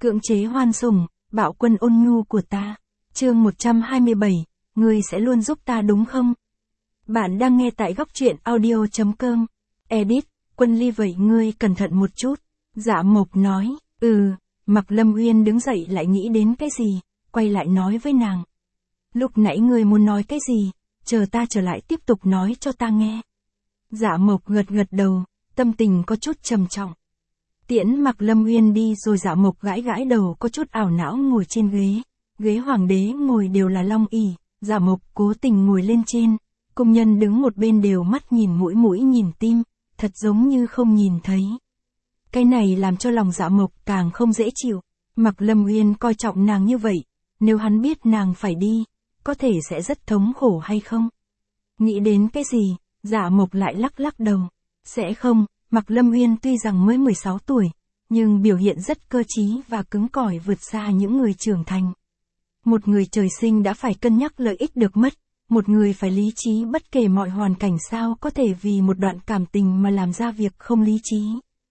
Cưỡng chế hoan sủng, bạo quân ôn nhu của ta. Chương 127, ngươi sẽ luôn giúp ta đúng không? Bạn đang nghe tại góc truyện audio.com. Edit, Quân Ly vậy ngươi cẩn thận một chút. Dạ Mộc nói, Mạc Lâm Uyên đứng dậy lại nghĩ đến cái gì, quay lại nói với nàng. Lúc nãy ngươi muốn nói cái gì, chờ ta trở lại tiếp tục nói cho ta nghe. Dạ Mộc gật gật đầu, tâm tình có chút trầm trọng. Tiễn Mạc Lâm Uyên đi rồi Dạ Mộc gãi gãi đầu có chút ảo não ngồi trên ghế. Ghế hoàng đế ngồi đều là long ỷ, Dạ Mộc cố tình ngồi lên trên. Công nhân đứng một bên đều mắt nhìn mũi nhìn tim, thật giống như không nhìn thấy. Cái này làm cho lòng Dạ Mộc càng không dễ chịu. Mạc Lâm Uyên coi trọng nàng như vậy, nếu hắn biết nàng phải đi, có thể sẽ rất thống khổ hay không? Nghĩ đến cái gì, Dạ Mộc lại lắc đầu. Sẽ không, Mạc Lâm Uyên tuy rằng mới 16 tuổi, nhưng biểu hiện rất cơ trí và cứng cỏi vượt xa những người trưởng thành. Một người trời sinh đã phải cân nhắc lợi ích được mất, một người phải lý trí bất kể mọi hoàn cảnh, sao có thể vì một đoạn cảm tình mà làm ra việc không lý trí.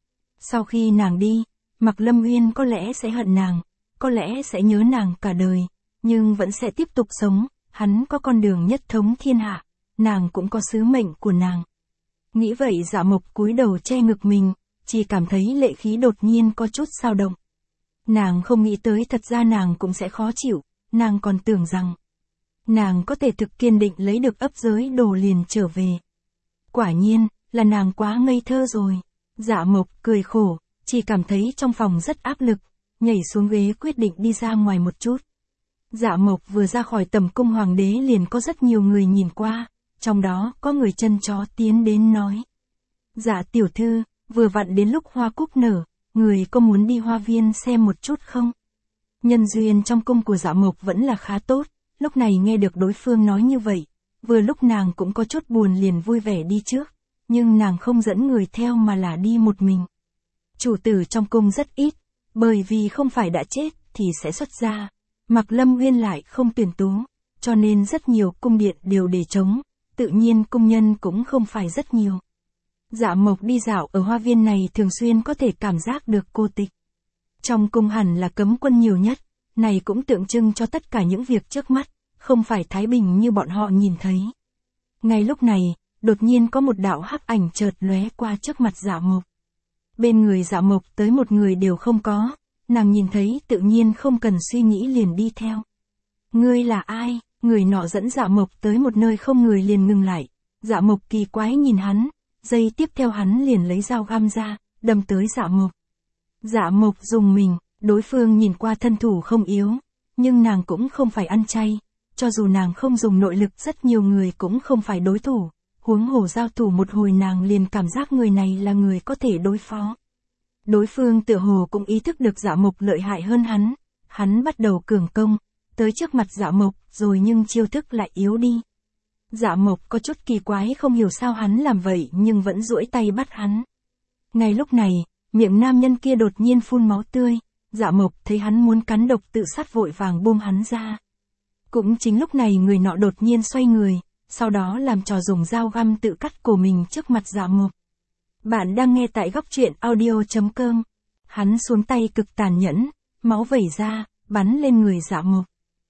Sau khi nàng đi, Mạc Lâm Uyên có lẽ sẽ hận nàng, có lẽ sẽ nhớ nàng cả đời, nhưng vẫn sẽ tiếp tục sống, hắn có con đường nhất thống thiên hạ, nàng cũng có sứ mệnh của nàng. Nghĩ vậy Dạ Mộc cúi đầu che ngực mình, chỉ cảm thấy lệ khí đột nhiên có chút dao động. Nàng không nghĩ tới thật ra nàng cũng sẽ khó chịu, nàng còn tưởng rằng nàng có thể thực kiên định lấy được ấp giới đồ liền trở về. Quả nhiên, là nàng quá ngây thơ rồi. Dạ Mộc cười khổ, chỉ cảm thấy trong phòng rất áp lực, nhảy xuống ghế quyết định đi ra ngoài một chút. Dạ Mộc vừa ra khỏi tầm cung hoàng đế liền có rất nhiều người nhìn qua, trong đó có người chân chó tiến đến nói. Dạ tiểu thư, vừa vặn đến lúc hoa cúc nở, người có muốn đi hoa viên xem một chút không? Nhân duyên trong cung của Dạ Mộc vẫn là khá tốt, lúc này nghe được đối phương nói như vậy, vừa lúc nàng cũng có chút buồn liền vui vẻ đi trước, nhưng nàng không dẫn người theo mà là đi một mình. Chủ tử trong cung rất ít, bởi vì không phải đã chết thì sẽ xuất gia, Mạc Lâm Uyên lại không tuyển tú, cho nên rất nhiều cung điện đều để trống, tự nhiên cung nhân cũng không phải rất nhiều. Dạ Mộc đi dạo ở hoa viên này thường xuyên có thể cảm giác được cô tịch. Trong cung hẳn là cấm quân nhiều nhất, này cũng tượng trưng cho tất cả những việc trước mắt, không phải thái bình như bọn họ nhìn thấy. Ngay lúc này, đột nhiên có một đạo hắc ảnh chợt lóe qua trước mặt Dạ Mộc. Bên người Dạ Mộc tới một người đều không có, nàng nhìn thấy tự nhiên không cần suy nghĩ liền đi theo. Ngươi là ai? Người nọ dẫn Dạ Mộc tới một nơi không người liền ngừng lại. Dạ Mộc kỳ quái nhìn hắn, giây tiếp theo hắn liền lấy dao găm ra, đâm tới Dạ Mộc. Dạ Mộc rùng mình, đối phương nhìn qua thân thủ không yếu, nhưng nàng cũng không phải ăn chay, cho dù nàng không dùng nội lực rất nhiều người cũng không phải đối thủ, huống hồ giao thủ một hồi nàng liền cảm giác người này là người có thể đối phó. Đối phương tựa hồ cũng ý thức được Dạ Mộc lợi hại hơn hắn bắt đầu cường công, tới trước mặt Dạ Mộc rồi nhưng chiêu thức lại yếu đi. Dạ Mộc có chút kỳ quái không hiểu sao hắn làm vậy nhưng vẫn duỗi tay bắt hắn. Ngay lúc này, miệng nam nhân kia đột nhiên phun máu tươi, Dạ Mộc thấy hắn muốn cắn độc tự sát vội vàng buông hắn ra. Cũng chính lúc này người nọ đột nhiên xoay người, sau đó làm trò dùng dao găm tự cắt cổ mình trước mặt Dạ Mộc. Bạn đang nghe tại góc truyện audio.com. Hắn xuống tay cực tàn nhẫn, máu vẩy ra, bắn lên người Dạ Mộc.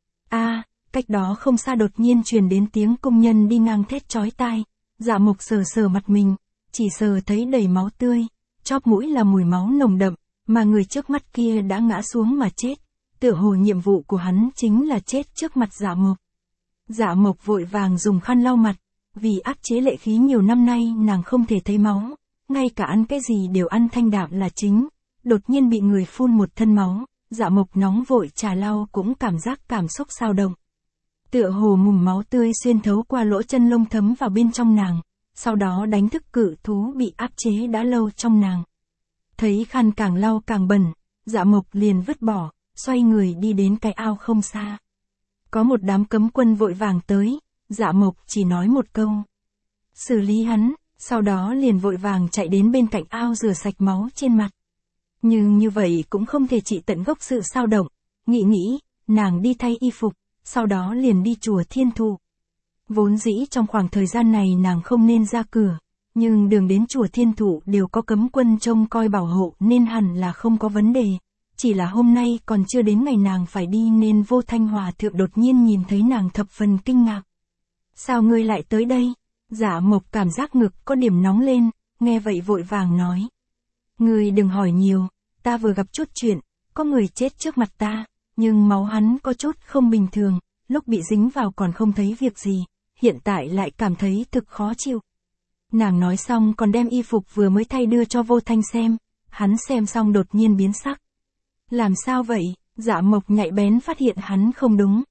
Cách đó không xa đột nhiên truyền đến tiếng công nhân đi ngang thét chói tai. Dạ Mộc sờ mặt mình, chỉ sờ thấy đầy máu tươi, chóp mũi là mùi máu nồng đậm, mà người trước mắt kia đã ngã xuống mà chết. Tựa hồ nhiệm vụ của hắn chính là chết trước mặt Dạ Mộc. Dạ Mộc vội vàng dùng khăn lau mặt, vì áp chế lệ khí nhiều năm nay nàng không thể thấy máu, ngay cả ăn cái gì đều ăn thanh đạm là chính. Đột nhiên bị người phun một thân máu, Dạ Mộc nóng vội trà lau cũng cảm giác cảm xúc dao động. Tựa hồ mùm máu tươi xuyên thấu qua lỗ chân lông thấm vào bên trong nàng, sau đó đánh thức cự thú bị áp chế đã lâu trong nàng. Thấy khăn càng lau càng bẩn, Dạ Mộc liền vứt bỏ, xoay người đi đến cái ao không xa. Có một đám cấm quân vội vàng tới, Dạ Mộc chỉ nói một câu. Xử lý hắn, sau đó liền vội vàng chạy đến bên cạnh ao rửa sạch máu trên mặt. Nhưng như vậy cũng không thể trị tận gốc sự dao động, nghĩ, nàng đi thay y phục, sau đó liền đi chùa Thiên Thụ. Vốn dĩ trong khoảng thời gian này nàng không nên ra cửa, nhưng đường đến chùa Thiên Thụ đều có cấm quân trông coi bảo hộ nên hẳn là không có vấn đề. chỉ là hôm nay còn chưa đến ngày nàng phải đi nên Vô Thanh Hòa thượng đột nhiên nhìn thấy nàng thập phần kinh ngạc. Sao ngươi lại tới đây? Dạ Mộc cảm giác ngực có điểm nóng lên, nghe vậy vội vàng nói. Ngươi đừng hỏi nhiều, ta vừa gặp chút chuyện, có người chết trước mặt ta, nhưng máu hắn có chút không bình thường, lúc bị dính vào còn không thấy việc gì, hiện tại lại cảm thấy thực khó chịu. Nàng nói xong còn đem y phục vừa mới thay đưa cho Vô Thanh xem, hắn xem xong đột nhiên biến sắc. Làm sao vậy? Dạ Mộc nhạy bén phát hiện hắn không đúng.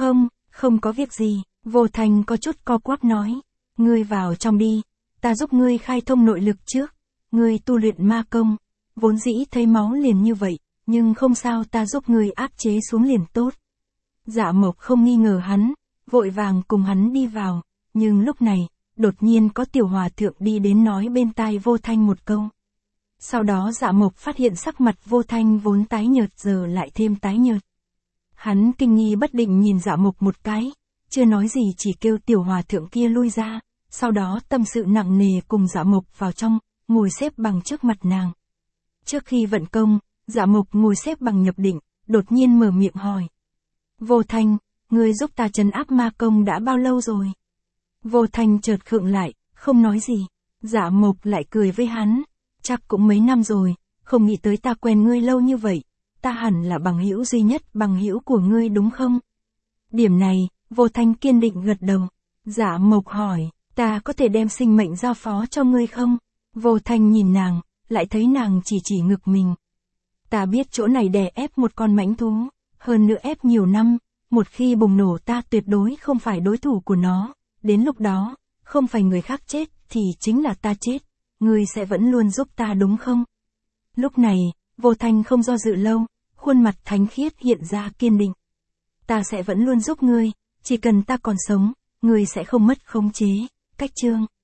Không có việc gì, Vô Thanh có chút co quắp nói. Ngươi vào trong đi, ta giúp ngươi khai thông nội lực trước. Ngươi tu luyện ma công, vốn dĩ thấy máu liền như vậy, nhưng không sao, ta giúp ngươi áp chế xuống liền tốt. Dạ Mộc không nghi ngờ hắn, vội vàng cùng hắn đi vào, nhưng lúc này, đột nhiên có tiểu hòa thượng đi đến nói bên tai Vô Thanh một câu. Sau đó Dạ Mộc phát hiện sắc mặt Vô Thanh vốn tái nhợt giờ lại thêm tái nhợt. Hắn kinh nghi bất định nhìn Dạ Mộc một cái, chưa nói gì chỉ kêu tiểu hòa thượng kia lui ra, sau đó tâm sự nặng nề cùng Dạ Mộc vào trong, ngồi xếp bằng trước mặt nàng. Trước khi vận công, Dạ Mộc ngồi xếp bằng nhập định, đột nhiên mở miệng hỏi. Vô Thanh, ngươi giúp ta trấn áp ma công đã bao lâu rồi? Vô Thanh chợt khựng lại, không nói gì. Dạ Mộc lại cười với hắn. Chắc cũng mấy năm rồi, không nghĩ tới ta quen ngươi lâu như vậy. Ta hẳn là bằng hữu duy nhất bằng hữu của ngươi đúng không? Điểm này, Vô Thanh kiên định gật đầu. Dạ Mộc hỏi, ta có thể đem sinh mệnh giao phó cho ngươi không? Vô Thanh nhìn nàng, lại thấy nàng chỉ ngực mình. Ta biết chỗ này đè ép một con mãnh thú, hơn nữa ép nhiều năm, một khi bùng nổ ta tuyệt đối không phải đối thủ của nó. Đến lúc đó, không phải người khác chết thì chính là ta chết. Ngươi sẽ vẫn luôn giúp ta đúng không? Lúc này, Vô Thanh không do dự lâu, khuôn mặt thánh khiết hiện ra kiên định. Ta sẽ vẫn luôn giúp ngươi, chỉ cần ta còn sống, ngươi sẽ không mất khống chế. Cách chương